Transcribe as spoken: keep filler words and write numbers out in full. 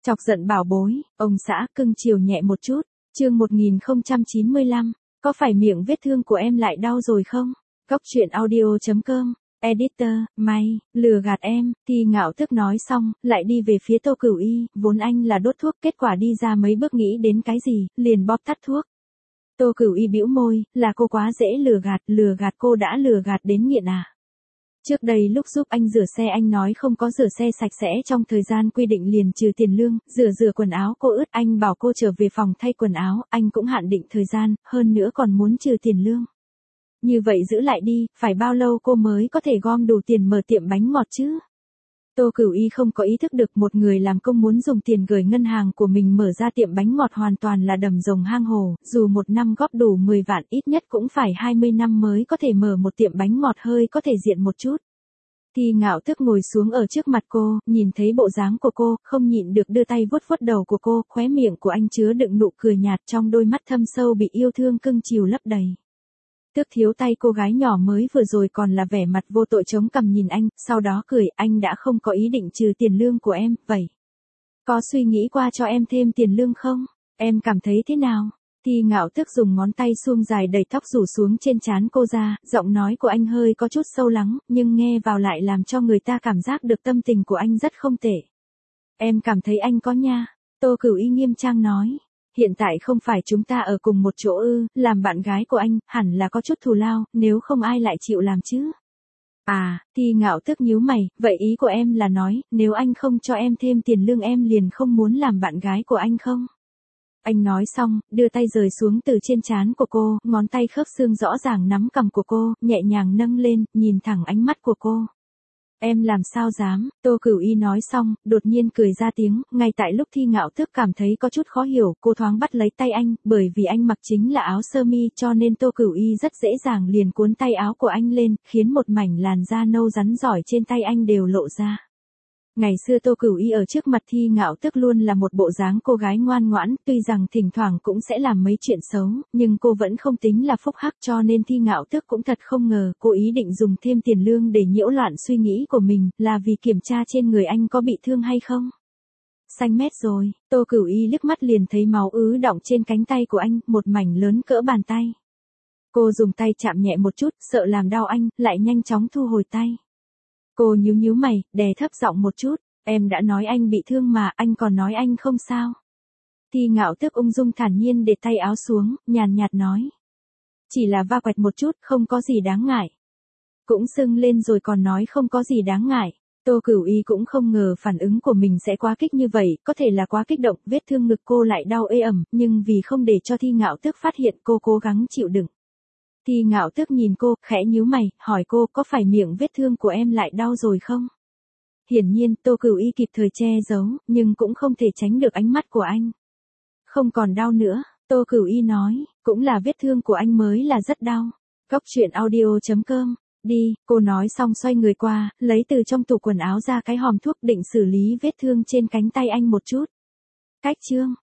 Chọc giận bảo bối, ông xã cưng chiều nhẹ một chút. Chương một nghìn không trăm chín mươi lăm, có phải miệng vết thương của em lại đau rồi không? Góc truyện audio chấm com. Editor, may, lừa gạt em, Thi Ngạo Tức nói xong, lại đi về phía Tô Cửu Y, vốn anh là đốt thuốc, kết quả đi ra mấy bước nghĩ đến cái gì, liền bóp tắt thuốc. Tô Cửu Y bĩu môi, là cô quá dễ lừa gạt, lừa gạt cô đã lừa gạt đến nghiện à? Trước đây lúc giúp anh rửa xe anh nói không có rửa xe sạch sẽ trong thời gian quy định liền trừ tiền lương, rửa rửa quần áo cô ướt anh bảo cô trở về phòng thay quần áo, anh cũng hạn định thời gian, hơn nữa còn muốn trừ tiền lương. Như vậy giữ lại đi, phải bao lâu cô mới có thể gom đủ tiền mở tiệm bánh ngọt chứ? Tô Cửu Y không có ý thức được một người làm công muốn dùng tiền gửi ngân hàng của mình mở ra tiệm bánh ngọt hoàn toàn là đầm rồng hang hồ, dù một năm góp đủ mười vạn ít nhất cũng phải hai mươi năm mới có thể mở một tiệm bánh ngọt hơi có thể diện một chút. Thi Ngạo Tức ngồi xuống ở trước mặt cô, nhìn thấy bộ dáng của cô, không nhịn được đưa tay vuốt vuốt đầu của cô, khóe miệng của anh chứa đựng nụ cười nhạt trong đôi mắt thâm sâu bị yêu thương cưng chiều lấp đầy. Tức thiếu tay cô gái nhỏ mới vừa rồi còn là vẻ mặt vô tội chống cằm nhìn anh, sau đó cười, anh đã không có ý định trừ tiền lương của em, vậy. Có suy nghĩ qua cho em thêm tiền lương không? Em cảm thấy thế nào? Thi Ngạo Tức dùng ngón tay suông dài đầy tóc rủ xuống trên trán cô ra, giọng nói của anh hơi có chút sâu lắng, nhưng nghe vào lại làm cho người ta cảm giác được tâm tình của anh rất không tệ. Em cảm thấy anh có nha. Tô Cửu Y nghiêm trang nói. Hiện tại không phải chúng ta ở cùng một chỗ ư, làm bạn gái của anh, hẳn là có chút thù lao, nếu không ai lại chịu làm chứ. À, Thi Ngạo Tức nhíu mày, vậy ý của em là nói, nếu anh không cho em thêm tiền lương em liền không muốn làm bạn gái của anh không? Anh nói xong, đưa tay rời xuống từ trên trán của cô, ngón tay khớp xương rõ ràng nắm cằm của cô, nhẹ nhàng nâng lên, nhìn thẳng ánh mắt của cô. Em làm sao dám, Tô Cửu Y nói xong, đột nhiên cười ra tiếng, ngay tại lúc Thi Ngạo Tức cảm thấy có chút khó hiểu, cô thoáng bắt lấy tay anh, bởi vì anh mặc chính là áo sơ mi cho nên Tô Cửu Y rất dễ dàng liền cuốn tay áo của anh lên, khiến một mảnh làn da nâu rắn giỏi trên tay anh đều lộ ra. Ngày xưa Tô Cửu Y ở trước mặt Thi Ngạo Tức luôn là một bộ dáng cô gái ngoan ngoãn, tuy rằng thỉnh thoảng cũng sẽ làm mấy chuyện xấu, nhưng cô vẫn không tính là phúc hắc cho nên Thi Ngạo Tức cũng thật không ngờ cô ý định dùng thêm tiền lương để nhiễu loạn suy nghĩ của mình, là vì kiểm tra trên người anh có bị thương hay không. Xanh mét rồi, Tô Cửu Y liếc mắt liền thấy máu ứ đọng trên cánh tay của anh, một mảnh lớn cỡ bàn tay. Cô dùng tay chạm nhẹ một chút, sợ làm đau anh, lại nhanh chóng thu hồi tay. Cô nhíu nhíu mày, đè thấp giọng một chút, em đã nói anh bị thương mà, anh còn nói anh không sao. Thi Ngạo Tức ung dung thản nhiên để tay áo xuống, nhàn nhạt nói. Chỉ là va quẹt một chút, không có gì đáng ngại. Cũng sưng lên rồi còn nói không có gì đáng ngại. Tô Cửu Y cũng không ngờ phản ứng của mình sẽ quá kích như vậy, có thể là quá kích động, vết thương ngực cô lại đau ê ẩm, nhưng vì không để cho Thi Ngạo Tức phát hiện cô cố gắng chịu đựng. Thi Ngạo Tức nhìn cô, khẽ nhíu mày, hỏi cô có phải miệng vết thương của em lại đau rồi không? Hiển nhiên, Tô Cửu Y kịp thời che giấu, nhưng cũng không thể tránh được ánh mắt của anh. Không còn đau nữa, Tô Cửu Y nói, cũng là vết thương của anh mới là rất đau. Góc truyện audio chấm com, đi, cô nói xong xoay người qua, lấy từ trong tủ quần áo ra cái hòm thuốc định xử lý vết thương trên cánh tay anh một chút. Cách chương.